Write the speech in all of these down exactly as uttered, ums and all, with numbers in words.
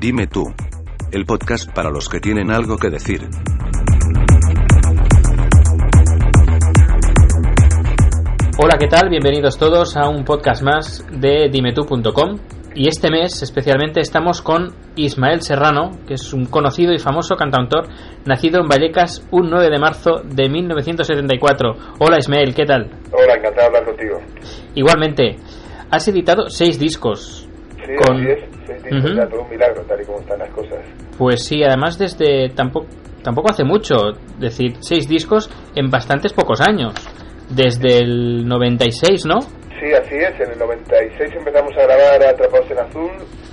Dime tú, el podcast para los que tienen algo que decir. Hola, ¿qué tal? Bienvenidos todos a un podcast más de dime tú punto com. Y este mes especialmente estamos con Ismael Serrano, que es un conocido y famoso cantautor nacido en Vallecas un nueve de marzo de mil novecientos setenta y cuatro. Hola Ismael, ¿qué tal? Hola, encantado de hablar contigo. Igualmente, has editado seis discos. Sí, con... así es, seis discos, uh-huh. Ya todo un milagro, tal y como están las cosas. Pues sí, además desde tampoco, tampoco hace mucho, es decir, seis discos en bastantes pocos años, desde el noventa y seis, ¿no? Sí, así es, en el noventa y seis empezamos a grabar Atrapados en Azul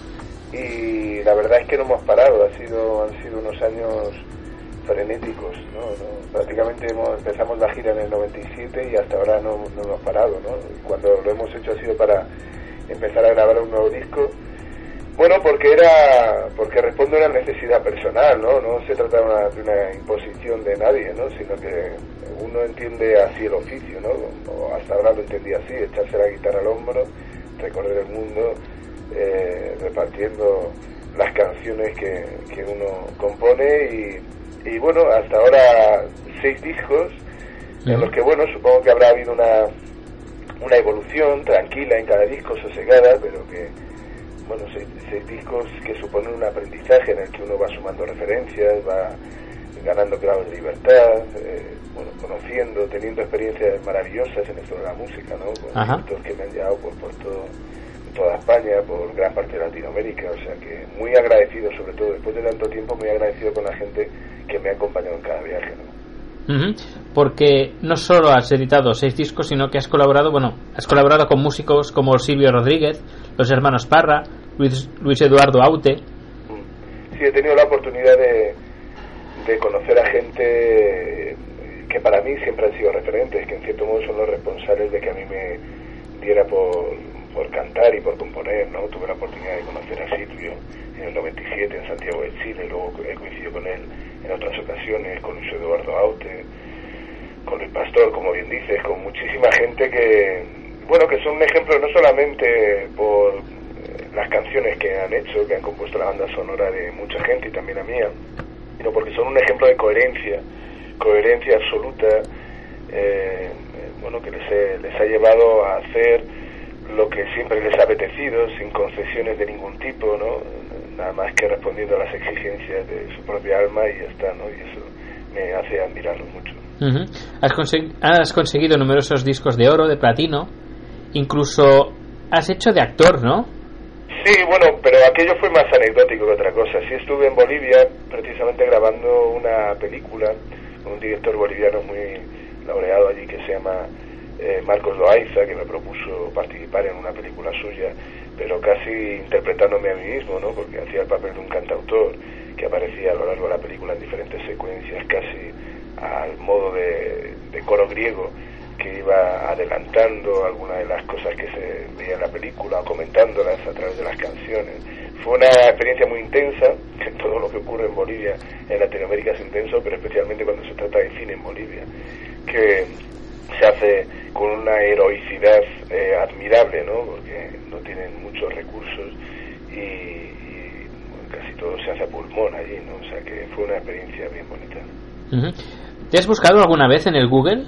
y la verdad es que no hemos parado, ha sido, han sido unos años frenéticos, ¿no? no prácticamente hemos, empezamos la gira en el noventa y siete y hasta ahora no, no hemos parado, ¿no? Cuando lo hemos hecho ha sido para empezar a grabar un nuevo disco, bueno, porque era porque responde a una necesidad personal, ¿no? No se trata de una, de una imposición de nadie, ¿no? Sino que uno entiende así el oficio, ¿no? O hasta ahora lo entendía así, echarse la guitarra al hombro, recorrer el mundo, eh, repartiendo las canciones que, que uno compone y, y bueno, hasta ahora seis discos, en los que, bueno, supongo que habrá habido una, una evolución tranquila en cada disco, sosegada, pero que, bueno, seis, seis discos que suponen un aprendizaje en el que uno va sumando referencias, va ganando grados de libertad, eh, bueno, conociendo, teniendo experiencias maravillosas en esto de la música, ¿no? Con directores que me han llevado por, por todo, toda España, por gran parte de Latinoamérica, o sea que muy agradecido, sobre todo después de tanto tiempo, muy agradecido con la gente que me ha acompañado en cada viaje, ¿no? Uh-huh. Porque no solo has editado seis discos, sino que has colaborado, bueno, has colaborado con músicos como Silvio Rodríguez, los hermanos Parra, Luis, Luis Eduardo Aute. Sí, he tenido la oportunidad de de conocer a gente que para mí siempre han sido referentes, que en cierto modo son los responsables de que a mí me diera por, por cantar y por componer, ¿no? Tuve la oportunidad de conocer a Silvio en el noventa y siete en Santiago de Chile, luego he coincidido con él en otras ocasiones, con Luis Eduardo Aute, con Luis Pastor, como bien dices, con muchísima gente que, bueno, que son un ejemplo no solamente por las canciones que han hecho, que han compuesto la banda sonora de mucha gente y también la mía, sino porque son un ejemplo de coherencia, coherencia absoluta, eh, bueno, que les, he, les ha llevado a hacer lo que siempre les ha apetecido, sin concesiones de ningún tipo, ¿no? Nada más que respondiendo a las exigencias de su propia alma y ya está, ¿no? Y eso me hace admirarlos mucho. Uh-huh. Has, consegui- has conseguido numerosos discos de oro, de platino, incluso has hecho de actor, ¿no? Sí, bueno, pero aquello fue más anecdótico que otra cosa. Sí estuve en Bolivia precisamente grabando una película con un director boliviano muy laureado allí que se llama eh, Marcos Loaiza, que me propuso participar en una película suya, pero casi interpretándome a mí mismo, ¿no? Porque hacía el papel de un cantautor que aparecía a lo largo de la película en diferentes secuencias, casi al modo de, de coro griego, que iba adelantando algunas de las cosas que se veía en la película o comentándolas a través de las canciones. Fue una experiencia muy intensa, que todo lo que ocurre en Bolivia, en Latinoamérica es intenso, pero especialmente cuando se trata de cine en Bolivia, que se hace con una heroicidad eh, admirable, ¿no? Porque no tienen muchos recursos y, y bueno, casi todo se hace a pulmón allí, ¿no? O sea que fue una experiencia bien bonita. Uh-huh. ¿Te has buscado alguna vez en el Google?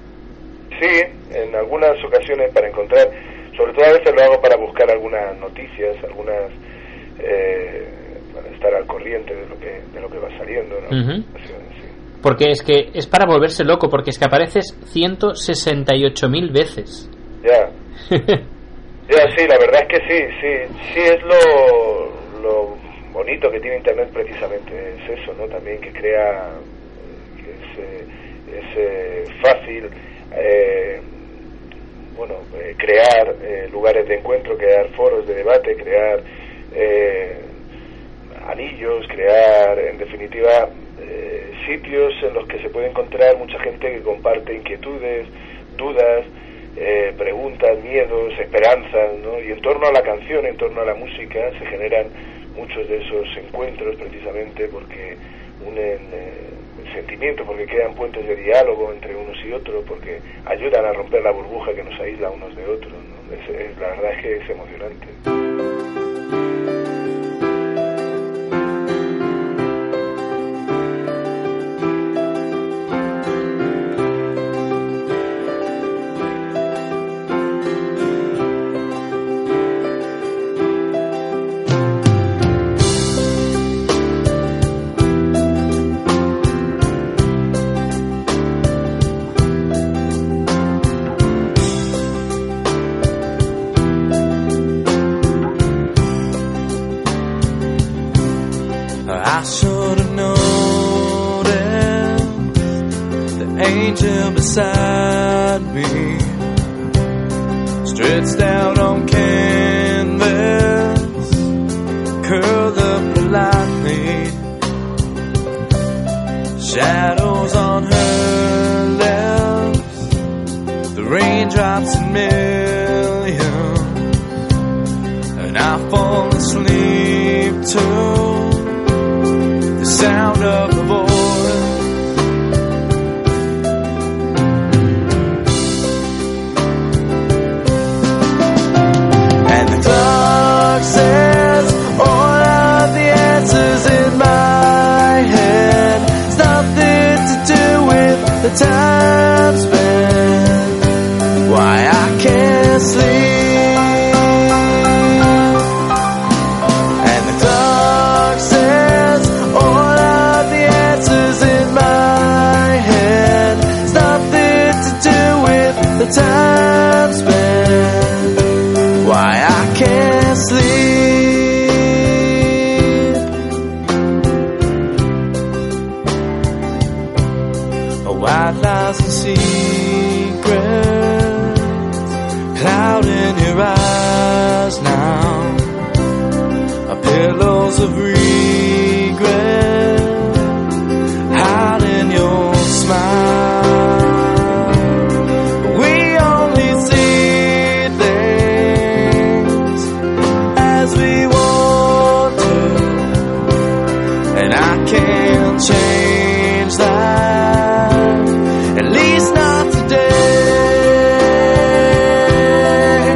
Sí, en algunas ocasiones para encontrar, sobre todo a veces lo hago para buscar algunas noticias, algunas eh, para estar al corriente de lo que de lo que va saliendo, ¿no? Uh-huh. Sí, sí. Porque es que es para volverse loco, porque es que apareces ciento sesenta y ocho mil veces. Ya. Ya, sí, la verdad es que sí, sí, sí es lo, lo bonito que tiene Internet precisamente, es eso, ¿no? También que crea, que es, eh, es eh, fácil Eh, bueno, eh, crear eh, lugares de encuentro, crear foros de debate, crear eh, anillos, crear, en definitiva, eh, sitios en los que se puede encontrar mucha gente que comparte inquietudes, dudas, eh, preguntas, miedos, esperanzas, ¿no? Y en torno a la canción, en torno a la música, se generan muchos de esos encuentros precisamente porque unen eh, sentimientos, porque crean puentes de diálogo entre unos y otros, porque ayudan a romper la burbuja que nos aísla unos de otros, ¿no? Es, es, la verdad es que es emocionante. angel beside me, stretched out on canvas, curled up politely, shadows on her lips, the raindrops in millions, and I fall asleep to the sound of the voice. And the clock says all of the answers in my head. It's nothing to do with the time spent, why I can't sleep. The time spent, why I can't sleep. A white lies and secrets, cloud in your eyes now, a pillows of regret, hide in your smile. Can't change that, at least not today.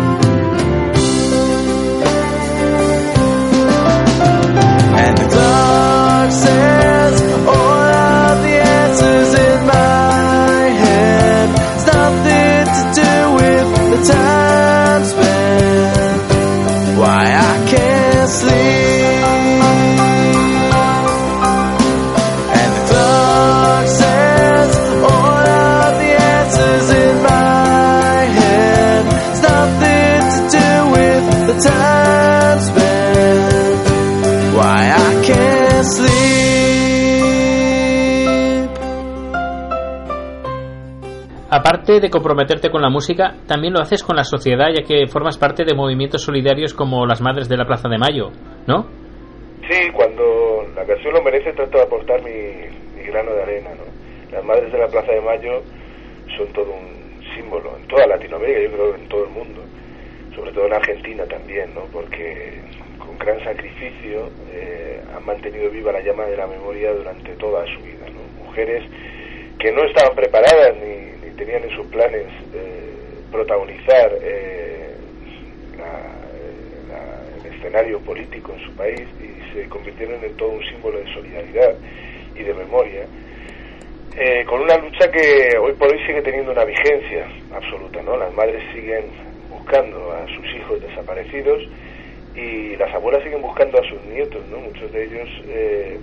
And the clock says all of the answers in my head. It's nothing to do with the time spent, why I can't sleep. Time spent, why I can't sleep. Aparte de comprometerte con la música, también lo haces con la sociedad, ya que formas parte de movimientos solidarios como las Madres de la Plaza de Mayo, ¿no? Sí, cuando la ocasión lo merece trato de aportar mi, mi grano de arena, ¿no? Las Madres de la Plaza de Mayo son todo un símbolo en toda Latinoamérica, yo creo en todo el mundo, sobre todo en Argentina también, ¿no? Porque con gran sacrificio eh, han mantenido viva la llama de la memoria durante toda su vida, ¿no? Mujeres que no estaban preparadas ni, ni tenían en sus planes eh, protagonizar eh, la, la, el escenario político en su país y se convirtieron en todo un símbolo de solidaridad y de memoria, eh, con una lucha que hoy por hoy sigue teniendo una vigencia absoluta, ¿no? Las madres siguen buscando a sus hijos desaparecidos y las abuelas siguen buscando a sus nietos, ¿no? Muchos de ellos eh,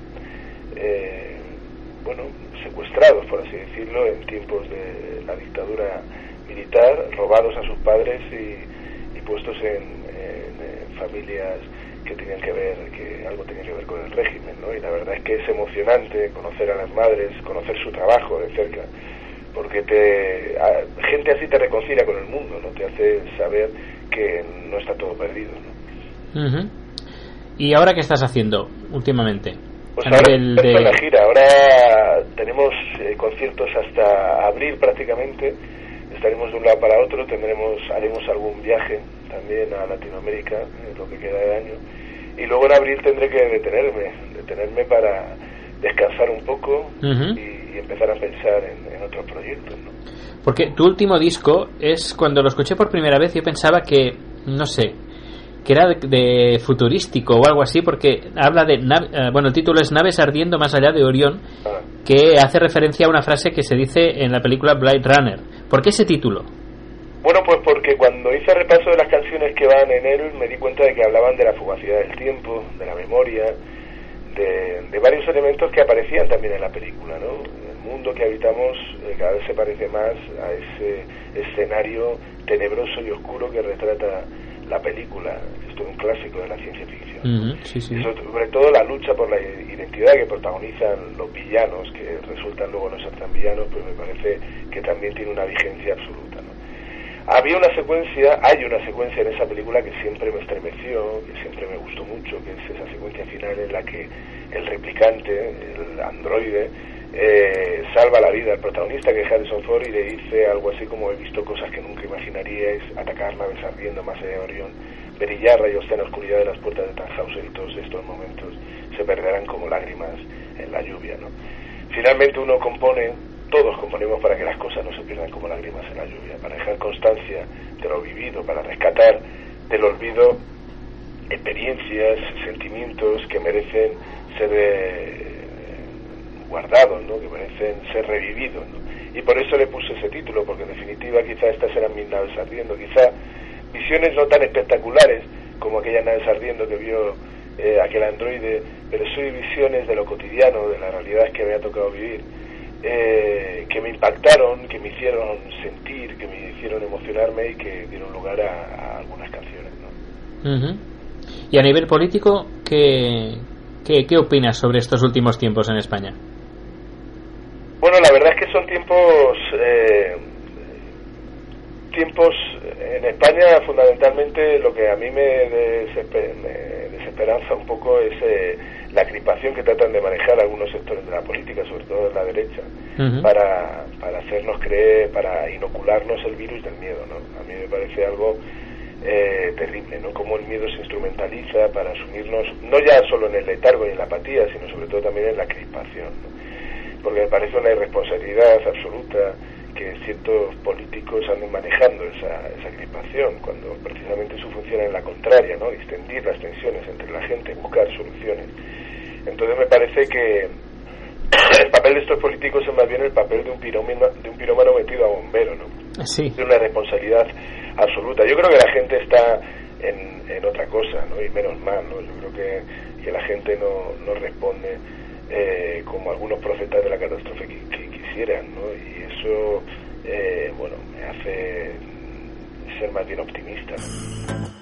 eh, bueno, secuestrados, por así decirlo, en tiempos de la dictadura militar, robados a sus padres y, y puestos en, en, en familias que tenían que ver, que algo tenía que ver con el régimen, ¿no? Y la verdad es que es emocionante conocer a las madres, conocer su trabajo de cerca, porque te a, gente así te reconcilia con el mundo, ¿no? Te hace saber que no está todo perdido, ¿no? Uh-huh. ¿Y ahora qué estás haciendo últimamente? Pues ahora de... en la gira, ahora tenemos eh, conciertos hasta abril prácticamente, estaremos de un lado para otro, tendremos, haremos algún viaje también a Latinoamérica, eh, lo que queda de año, y luego en abril tendré que detenerme, detenerme para descansar un poco, uh-huh, y, y empezar a pensar en, en otros proyectos, ¿no? Porque tu último disco es, cuando lo escuché por primera vez, yo pensaba que, no sé, que era de, de futurístico o algo así, porque habla de nav- eh, bueno, el título es Naves ardiendo más allá de Orión, ah, que hace referencia a una frase que se dice en la película Blade Runner. ¿Por qué ese título? Bueno, pues porque cuando hice repaso de las canciones que van en él me di cuenta de que hablaban de la fugacidad del tiempo, de la memoria, de, de varios elementos que aparecían también en la película, ¿no? El mundo que habitamos eh, cada vez se parece más a ese escenario tenebroso y oscuro que retrata la película, esto es un clásico de la ciencia ficción. Uh-huh, sí, sí. Y sobre todo la lucha por la identidad que protagonizan los villanos, que resultan luego no ser tan villanos, pues me parece que también tiene una vigencia absoluta, ¿no? Había una secuencia, hay una secuencia en esa película que siempre me estremeció, que siempre me gustó mucho, que es esa secuencia final en la que el replicante, el androide, eh, salva la vida al protagonista, que es Harrison Ford, y le dice algo así como: he visto cosas que nunca imaginaríais, atacar naves ardiendo más allá de Orión, brillar rayos en la oscuridad de las puertas de Tannhauser, y todos estos momentos se perderán como lágrimas en la lluvia, ¿no? Finalmente uno compone, todos componemos para que las cosas no se pierdan como lágrimas en la lluvia, para dejar constancia de lo vivido, para rescatar del olvido experiencias, sentimientos que merecen ser eh, guardados, ¿no? Que merecen ser revividos, ¿no? Y por eso le puse ese título, porque en definitiva quizá estas eran mis naves ardiendo, quizá visiones no tan espectaculares como aquellas naves ardiendo que vio eh, aquel androide, pero sí visiones de lo cotidiano, de las realidades que me ha tocado vivir, eh, que me impactaron, que me hicieron sentir, que me hicieron emocionarme y que dieron lugar a, a algunas canciones, ¿no? Uh-huh. Y a nivel político, ¿qué, qué, qué opinas sobre estos últimos tiempos en España? Bueno, la verdad es que son tiempos eh, tiempos en España, fundamentalmente lo que a mí me, desesper, me desesperanza un poco es eh, la crispación que tratan de manejar algunos sectores de la política, sobre todo de la derecha, uh-huh. para, para hacernos creer, para inocularnos el virus del miedo, ¿no? A mí me parece algo eh, terrible, ¿no? Cómo el miedo se instrumentaliza para asumirnos, no ya solo en el letargo y en la apatía, sino sobre todo también en la crispación, ¿no? Porque me parece una irresponsabilidad absoluta que ciertos políticos anden manejando esa, esa crispación, cuando precisamente su función es la contraria, ¿no? Extender las tensiones entre la gente, buscar soluciones. Entonces me parece que el papel de estos políticos es más bien el papel de un pirómano, de un pirómano metido a bombero, ¿no? Sí. De una responsabilidad absoluta. Yo creo que la gente está en, en otra cosa, ¿no? Y menos mal, ¿no? Yo creo que, que la gente no, no responde eh, como algunos profetas de la catástrofe que, que quisieran, ¿no? Y eso, eh, bueno, me hace ser más bien optimista, ¿no?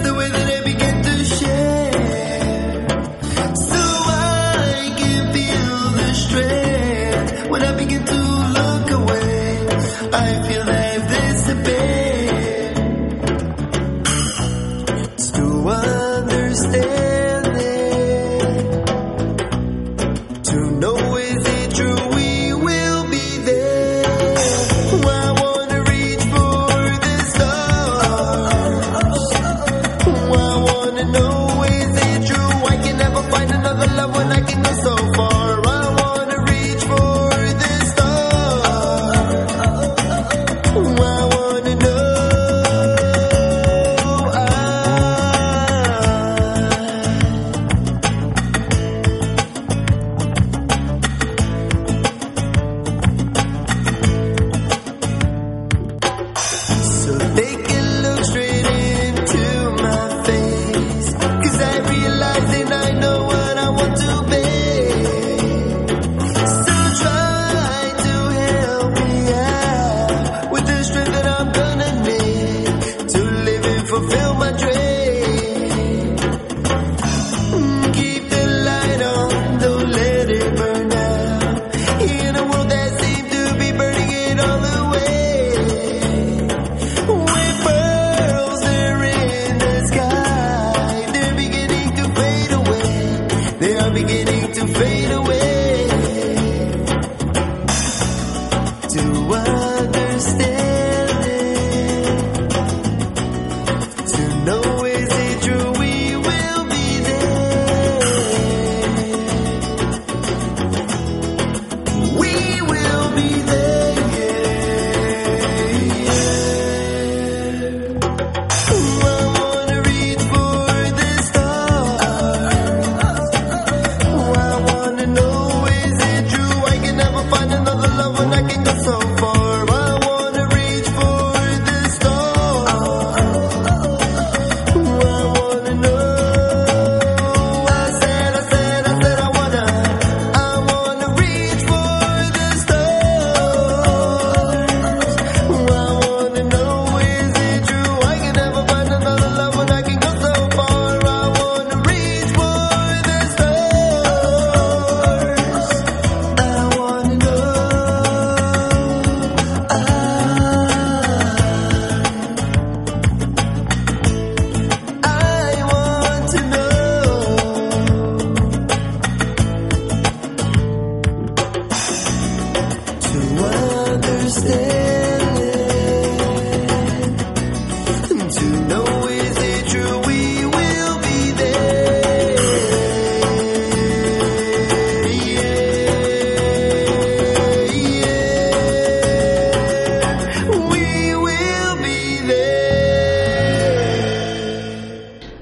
Feel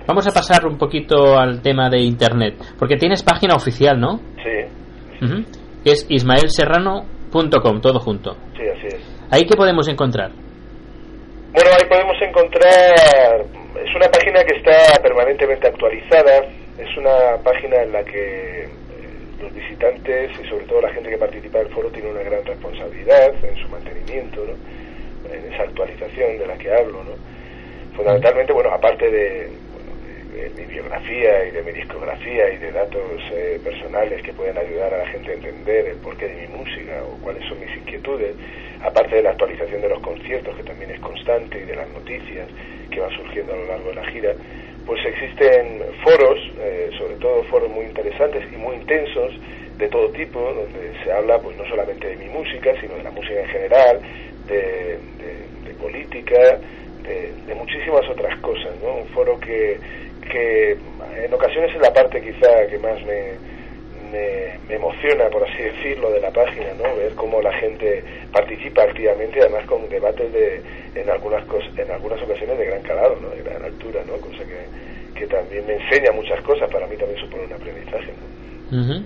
Vamos a pasar un poquito al tema de internet, porque tienes página oficial, ¿no? Sí. Uh-huh. Es ismael serrano punto com, todo junto. Sí, así es. ¿Ahí qué podemos encontrar? Bueno, ahí podemos encontrar, es una página que está permanentemente actualizada, es una página en la que los visitantes y sobre todo la gente que participa del foro tiene una gran responsabilidad en su mantenimiento, ¿no? En esa actualización de la que hablo, ¿no? Fundamentalmente, bueno, aparte de, bueno, de, de mi biografía y de mi discografía y de datos eh, personales que pueden ayudar a la gente a entender el porqué de mi música o cuáles son mis inquietudes, aparte de la actualización de los conciertos, que también es constante, y de las noticias que van surgiendo a lo largo de la gira, pues existen foros, eh, sobre todo foros muy interesantes y muy intensos, de todo tipo, donde se habla pues no solamente de mi música, sino de la música en general, de, de, de política, de, de muchísimas otras cosas, ¿no? Un foro que, que en ocasiones es la parte quizá que más me, me, me emociona, por así decirlo, de la página, ¿no? Ver cómo la gente participa activamente, además con debates de en algunas cosas, en algunas ocasiones de gran calado, ¿no? De gran altura, ¿no? Cosa que, que también me enseña muchas cosas, para mí también supone un aprendizaje, ¿no? Uh-huh.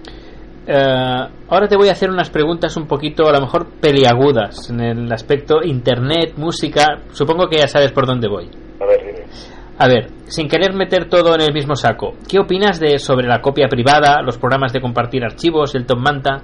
Uh, ahora te voy a hacer unas preguntas un poquito, a lo mejor peliagudas, en el aspecto internet, música. Supongo que ya sabes por dónde voy. A ver, dime. A ver, sin querer meter todo en el mismo saco, ¿qué opinas de sobre la copia privada, los programas de compartir archivos, el Top Manta?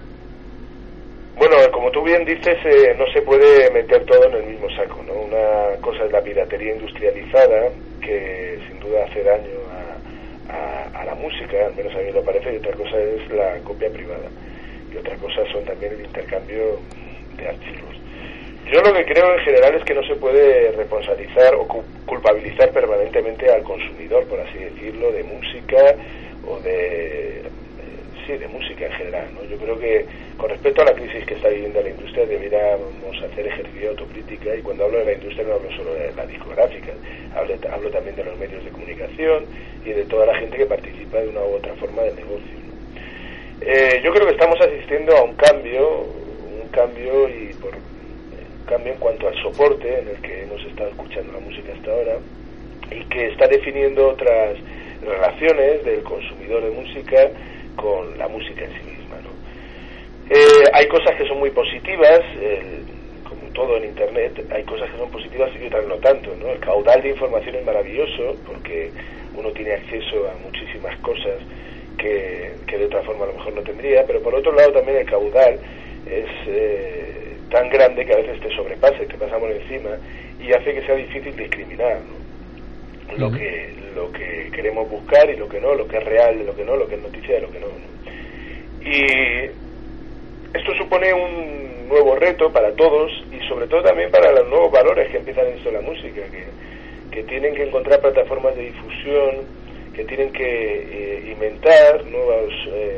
Bueno, como tú bien dices, eh, no se puede meter todo en el mismo saco, ¿no? Una cosa es la piratería industrializada, que sin duda hace daño a, a, a la música, al menos a mí lo parece, y otra cosa es la copia privada. Y otra cosa son también el intercambio de archivos. Yo lo que creo en general es que no se puede responsabilizar o culpabilizar permanentemente al consumidor, por así decirlo, de música o de... sí, de música en general, ¿no? Yo creo que con respecto a la crisis que está viviendo la industria deberíamos hacer ejercicio de autocrítica, y cuando hablo de la industria no hablo solo de la discográfica, hablo, hablo también de los medios de comunicación y de toda la gente que participa de una u otra forma del negocio, ¿no? Eh, yo creo que estamos asistiendo a un cambio, un cambio y por un cambio en cuanto al soporte en el que hemos estado escuchando la música hasta ahora, y que está definiendo otras relaciones del consumidor de música con la música en sí misma, ¿no? Eh, hay cosas que son muy positivas, el, como todo en Internet, hay cosas que son positivas y otras no tanto, ¿no? El caudal de información es maravilloso porque uno tiene acceso a muchísimas cosas que, que de otra forma a lo mejor no tendría, pero por otro lado también el caudal es eh, tan grande que a veces te sobrepasa y te pasa por encima y hace que sea difícil discriminar, ¿no? Lo que lo que queremos buscar y lo que no, lo que es real de lo que no, lo que es noticia de lo que no, ¿no? Y esto supone un nuevo reto para todos y sobre todo también para los nuevos valores que empiezan en esto de la música, que, que tienen que encontrar plataformas de difusión, que tienen que eh, inventar nuevos eh,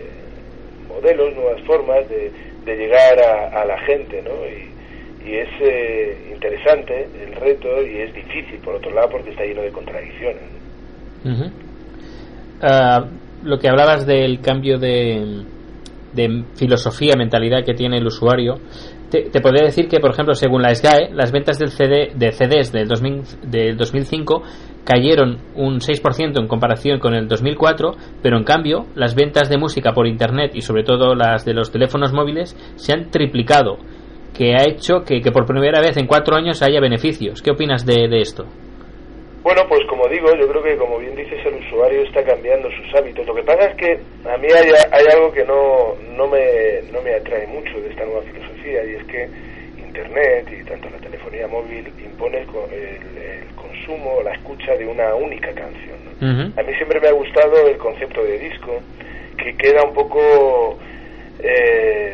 eh, modelos, nuevas formas de, de llegar a, a la gente, ¿no? Y, y es eh, interesante el reto y es difícil por otro lado porque está lleno de contradicciones, ¿no? Uh-huh. Uh, lo que hablabas del cambio de, de filosofía, mentalidad que tiene el usuario, te, te podría decir que, por ejemplo, según la S G A E, las ventas del C D, de C Ds del, dos mil, del dos mil cinco cayeron un seis por ciento en comparación con el dos mil cuatro, pero en cambio las ventas de música por internet y sobre todo las de los teléfonos móviles se han triplicado, que ha hecho que, que por primera vez en cuatro años haya beneficios. ¿Qué opinas de, de esto? Bueno, pues como digo, yo creo que como bien dices, el usuario está cambiando sus hábitos. Lo que pasa es que a mí hay, hay algo que no, no, me, no me atrae mucho de esta nueva filosofía, y es que Internet y tanto la telefonía móvil impone el, el, el consumo, la escucha de una única canción, ¿no? Uh-huh. A mí siempre me ha gustado el concepto de disco, que queda un poco... Eh,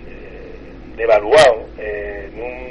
devaluado eh, en un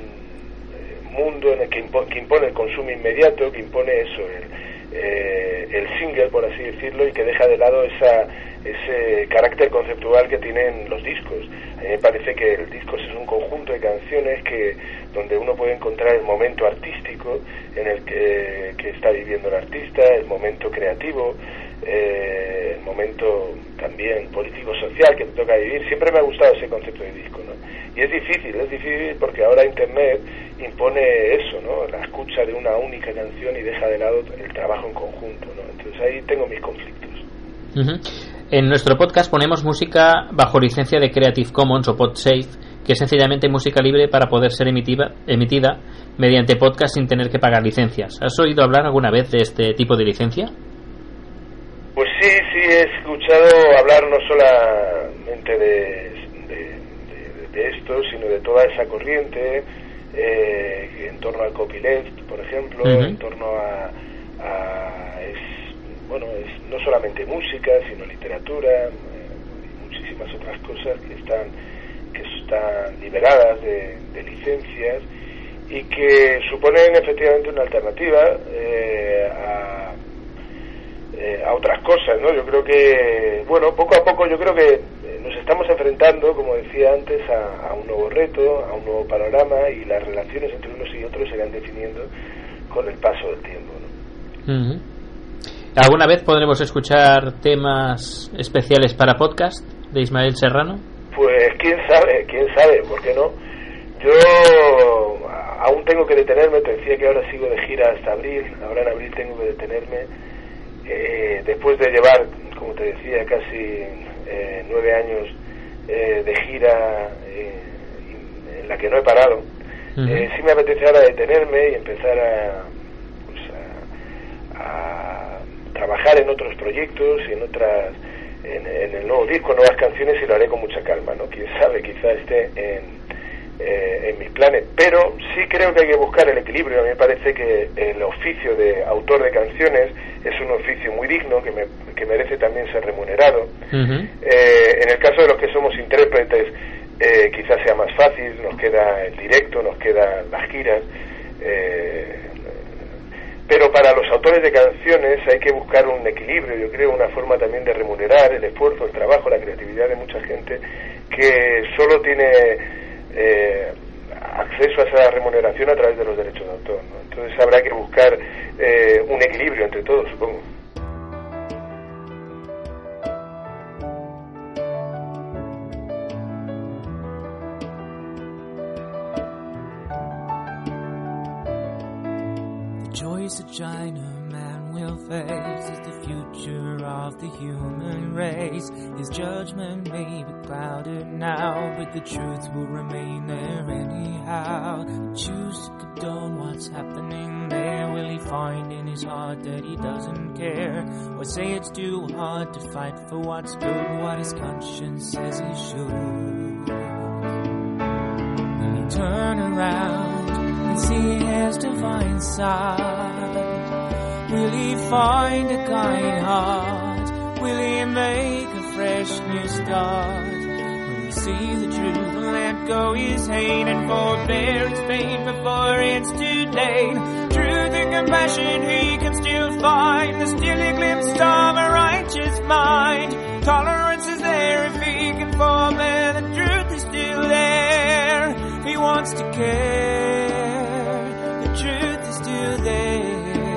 eh, mundo en el que, impo- que impone el consumo inmediato, que impone eso, el, eh, el single, por así decirlo, y que deja de lado esa, ese carácter conceptual que tienen los discos. A mí me parece que el disco es un conjunto de canciones que donde uno puede encontrar el momento artístico en el que, que está viviendo el artista, el momento creativo, eh, el momento también político-social que te toca vivir. Siempre me ha gustado ese concepto de disco, ¿no? Y es difícil, es difícil porque ahora Internet impone eso, ¿no? La escucha de una única canción y deja de lado el trabajo en conjunto, ¿no? Entonces ahí tengo mis conflictos. Uh-huh. En nuestro podcast ponemos música bajo licencia de Creative Commons o PodSafe, que es sencillamente música libre para poder ser emitida, emitida mediante podcast sin tener que pagar licencias. ¿Has oído hablar alguna vez de este tipo de licencia? Pues sí, sí, he escuchado hablar no solamente de, de, de, de esto, sino de toda esa corriente eh, en torno al copyleft, por ejemplo, uh-huh. en torno a, a es, bueno, es no solamente música, sino literatura eh, y muchísimas otras cosas que están que están liberadas de, de licencias y que suponen efectivamente una alternativa eh, a, eh, a otras cosas, ¿no? Yo creo que, bueno, poco a poco yo creo que nos estamos enfrentando, como decía antes, a, a un nuevo reto, a un nuevo panorama, y las relaciones entre unos y otros se irán definiendo con el paso del tiempo, ¿no? Uh-huh. ¿Alguna vez podremos escuchar temas especiales para podcast de Ismael Serrano? Pues quién sabe, quién sabe, ¿por qué no? Yo aún tengo que detenerme, te decía que ahora sigo de gira hasta abril, ahora en abril tengo que detenerme, eh, después de llevar, como te decía, casi eh, nueve años eh, de gira eh, en la que no he parado. Uh-huh. Eh, sí me apetece ahora detenerme y empezar a, pues a, a trabajar en otros proyectos y en otras... En, en el nuevo disco, nuevas canciones, y lo haré con mucha calma, ¿no? Quién sabe, quizá esté en, eh, en mis planes, pero sí creo que hay que buscar el equilibrio. A mí me parece que el oficio de autor de canciones es un oficio muy digno, que, me, que merece también ser remunerado. Uh-huh. Eh, en el caso de los que somos intérpretes, eh, quizás sea más fácil, nos queda el directo, nos quedan las giras, eh, pero para los autores de canciones hay que buscar un equilibrio, yo creo, una forma también de remunerar el esfuerzo, el trabajo, la creatividad de mucha gente que solo tiene eh, acceso a esa remuneración a través de los derechos de autor, ¿no? Entonces habrá que buscar eh, un equilibrio entre todos, supongo. Joys a Chinaman will face is the future of the human race. His judgment may be clouded now, but the truth will remain there anyhow. Choose to condone what's happening there. Will he find in his heart that he doesn't care? Or say it's too hard to fight for what's good, what his conscience says he should? Will he turn around and see his divine side? Will he find a kind heart? Will he make a fresh new start? Will he see the truth and let go his hate and forbear his pain before it's too late? Truth and compassion he can still find, the still eclipse of a righteous mind. Tolerance is there if he can forbear, the truth is still there if he wants to care. The truth is still there.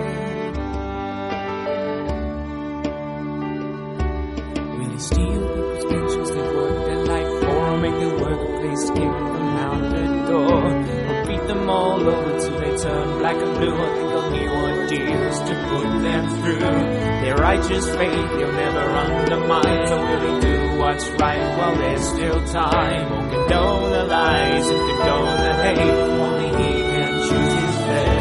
Will he steal people's pensions that work their life for, or make the workplace kick them out the door, or beat them all over till they turn black and blue, or think of new ordeals to put them through? Their righteous faith he'll never undermine, so will he do what's right while there's still time, or condone the lies and condone the hate? Only he can choose his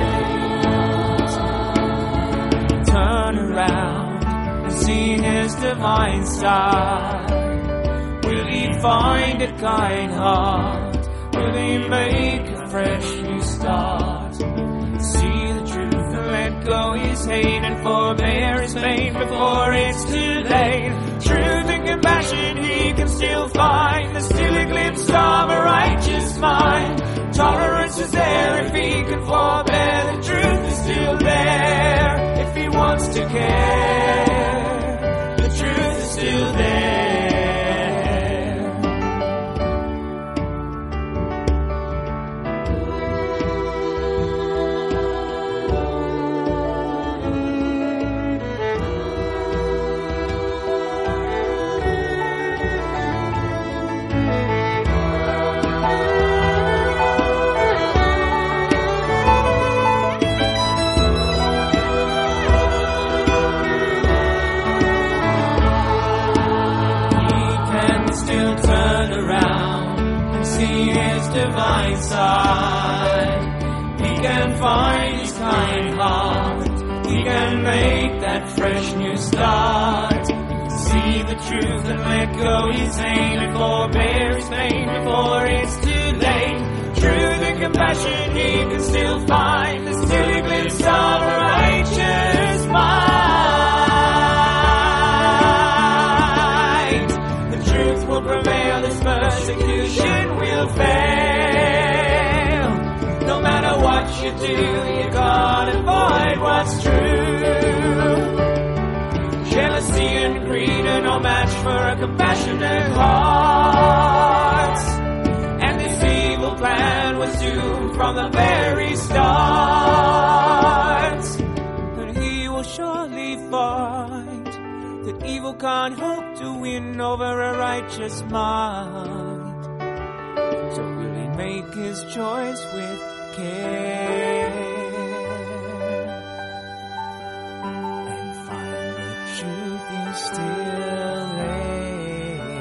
fate. Turn around and see his divine side. Will he find a kind heart? Will he make a fresh new start? See the truth and let go his hate and forbear his pain before it's too late. Truth and compassion he can still find, the still eclipse of a righteous mind. Tolerance is there if he can forbear, the truth is still there if he wants to care. The truth is still there. inside. He can find his kind heart. He can make that fresh new start. He can see the truth and let go his pain and forbear his pain before it's too late. Truth and compassion he can still find. There's still a glimpse of a righteous mind. The truth will prevail, this persecution will fail. No matter what you do, you can't avoid what's true. Jealousy and greed are no match for a compassionate heart. And this evil plan was doomed from the very start. But he will surely find that evil can't hope to win over a righteous mind. So will he make his choice with care and find the truth is still there.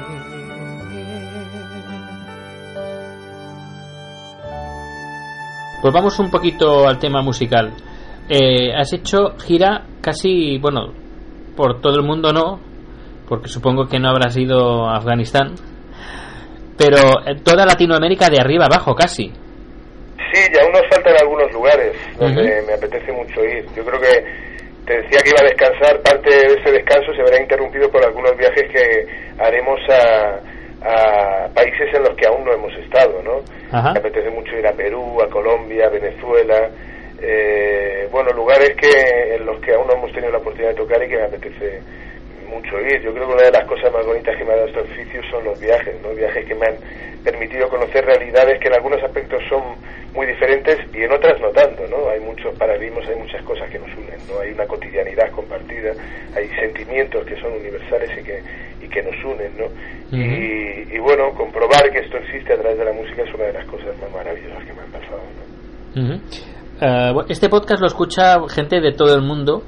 Pues vamos un poquito al tema musical. Eh, has hecho gira casi, bueno, por todo el mundo no, porque supongo que no habrás ido a Afganistán, pero toda Latinoamérica de arriba abajo casi. Sí, y aún nos faltan algunos lugares donde uh-huh. me apetece mucho ir. Yo creo que te decía que iba a descansar, parte de ese descanso se verá interrumpido por algunos viajes que haremos a, a países en los que aún no hemos estado, ¿no? Uh-huh. Me apetece mucho ir a Perú, a Colombia, a Venezuela, eh, bueno, lugares que en los que aún no hemos tenido la oportunidad de tocar y que me apetece mucho ir. Yo creo que una de las cosas más bonitas que me ha dado este oficio son los viajes, ¿no? Viajes que me han permitido conocer realidades que en algunos aspectos son muy diferentes y en otras no tanto, ¿no? Hay muchos paradigmas, hay muchas cosas que nos unen, ¿no? Hay una cotidianidad compartida, hay sentimientos que son universales y que y que nos unen, ¿no? Uh-huh. Y, y bueno, comprobar que esto existe a través de la música es una de las cosas más maravillosas que me han pasado, ¿no? Uh-huh. Uh, este podcast lo escucha gente de todo el mundo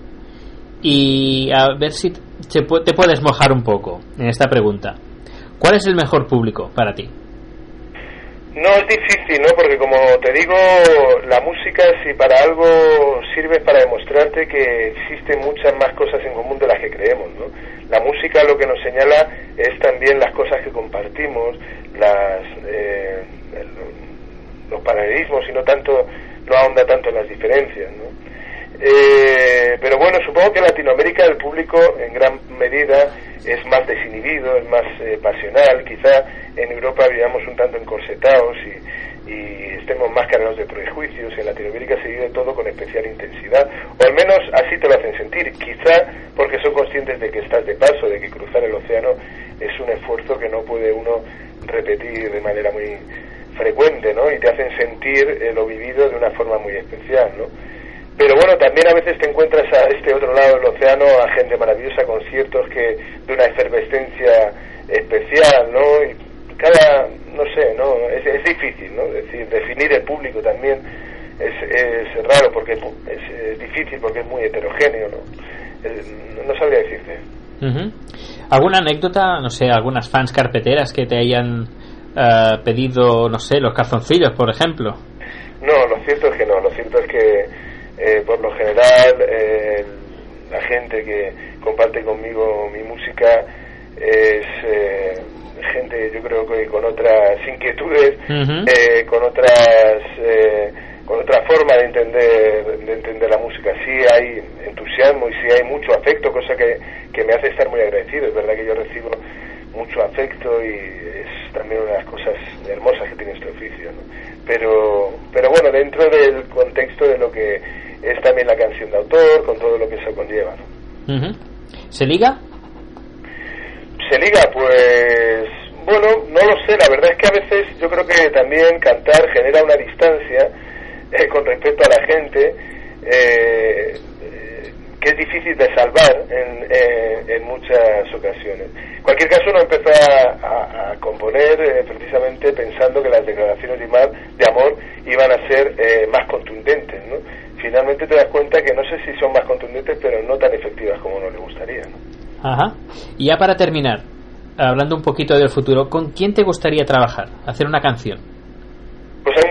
y a ver si te puedes mojar un poco en esta pregunta. ¿Cuál es el mejor público para ti? No, es difícil, ¿no? Porque como te digo, la música, si para algo sirve, es para demostrarte que existen muchas más cosas en común de las que creemos, ¿no? La música lo que nos señala es también las cosas que compartimos, las eh, los paralelismos y no tanto, no ahonda tanto en las diferencias, ¿no? Eh, pero bueno, supongo que en Latinoamérica el público en gran medida es más desinhibido, es más eh, pasional. Quizá en Europa vivamos un tanto encorsetados y, y estemos más cargados de prejuicios. En Latinoamérica se vive todo con especial intensidad, o al menos así te lo hacen sentir, quizá porque son conscientes de que estás de paso, de que cruzar el océano es un esfuerzo que no puede uno repetir de manera muy frecuente, ¿no? Y te hacen sentir eh, lo vivido de una forma muy especial, ¿no? Pero bueno, también a veces te encuentras a este otro lado del océano a gente maravillosa, conciertos que de una efervescencia especial, ¿no? Y cada, no sé, ¿no? Es, es difícil, ¿no? Es decir, definir el público también es, es raro porque es, es difícil porque es muy heterogéneo, ¿no? Es, no sabría decirte. Uh-huh. ¿Alguna anécdota, no sé, algunas fans carpeteras que te hayan uh, pedido, no sé, los calzoncillos, por ejemplo? No, lo cierto es que no, lo cierto es que Eh, por lo general eh, la gente que comparte conmigo mi música es eh, gente, yo creo que con otras inquietudes, uh-huh. eh, con otras eh, con otra forma de entender de entender la música. Sí hay entusiasmo y sí hay mucho afecto, cosa que, que me hace estar muy agradecido. Es verdad que yo recibo mucho afecto y es también una de las cosas hermosas que tiene este oficio, ¿no? Pero, pero bueno, dentro del contexto de lo que es también la canción de autor, con todo lo que eso conlleva, ¿no? Uh-huh. ¿Se liga? Se liga, pues bueno, no lo sé, la verdad es que a veces yo creo que también cantar genera una distancia eh, con respecto a la gente eh, eh, que es difícil de salvar en, eh, en muchas ocasiones. En cualquier caso, uno empezó a, a, a componer eh, precisamente pensando que las declaraciones de amor, de amor iban a ser eh, más contundentes, ¿no? Finalmente te das cuenta que no sé si son más contundentes, pero no tan efectivas como uno le gustaría, ¿no? Ajá. Y ya para terminar, hablando un poquito del futuro, ¿con quién te gustaría trabajar, hacer una canción? Pues hay muchísimos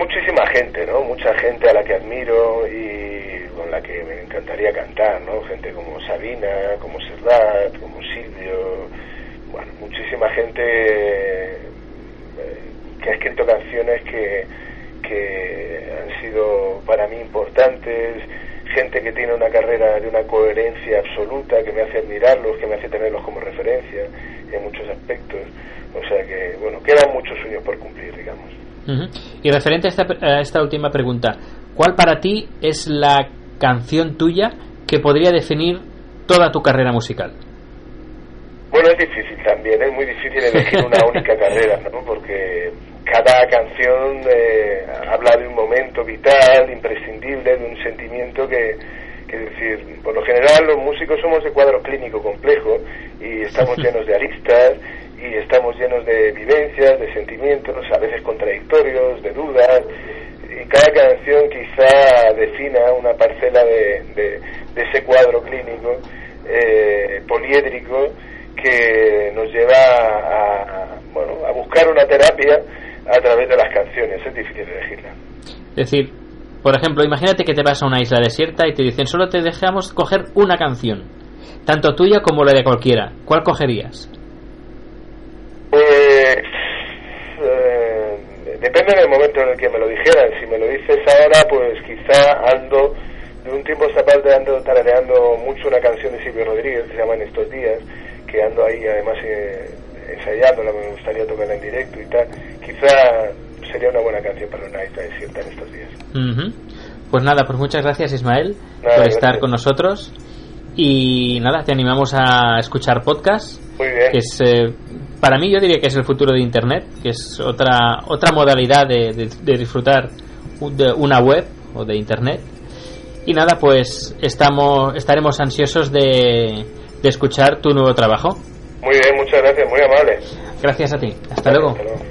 gente, ¿no? Mucha gente a la que admiro y con la que me encantaría cantar, ¿no? Gente como Sabina, como Serrat, como Silvio, bueno, muchísima gente eh, que ha escrito canciones que, que han sido para mí importantes, gente que tiene una carrera de una coherencia absoluta, que me hace admirarlos, que me hace tenerlos como referencia en muchos aspectos. O sea que, bueno, quedan muchos sueños por cumplir, digamos. Uh-huh. Y referente a esta, a esta última pregunta, ¿cuál para ti es la canción tuya que podría definir toda tu carrera musical? Bueno, es difícil también, es muy difícil elegir una única carrera, ¿no? Porque cada canción eh, habla de un momento vital, imprescindible, de un sentimiento que, que es decir, por lo general los músicos somos de cuadro clínico complejo y estamos llenos de aristas y estamos llenos de vivencias, de sentimientos, a veces contradictorios, de dudas, y cada canción quizá defina una parcela de, de, de ese cuadro clínico eh, poliédrico que nos lleva a, a, bueno, a buscar una terapia a través de las canciones. Es difícil elegirla. Es decir, por ejemplo, imagínate que te vas a una isla desierta y te dicen solo te dejamos coger una canción, tanto tuya como la de cualquiera. ¿Cuál cogerías? Pues eh, depende del momento en el que me lo dijeran. Si me lo dices ahora, pues quizá ando de un tiempo a esta parte ando tarareando mucho una canción de Silvio Rodríguez que se llama En estos días, que ando ahí además eh, ensayándola, me gustaría tocarla en directo y tal. Quizá sería una buena canción para una isla desierta en estos días. Uh-huh. Pues nada, pues muchas gracias, Ismael, nada, por gracias. estar con nosotros. Y nada, te animamos a escuchar podcast. Muy bien. Que es, eh, para mí yo diría que es el futuro de Internet, que es otra otra modalidad de, de, de disfrutar de una web o de Internet. Y nada, pues estamos estaremos ansiosos de, de escuchar tu nuevo trabajo. Muy bien, muchas gracias, muy amable. Gracias a ti. Hasta luego. Hasta luego.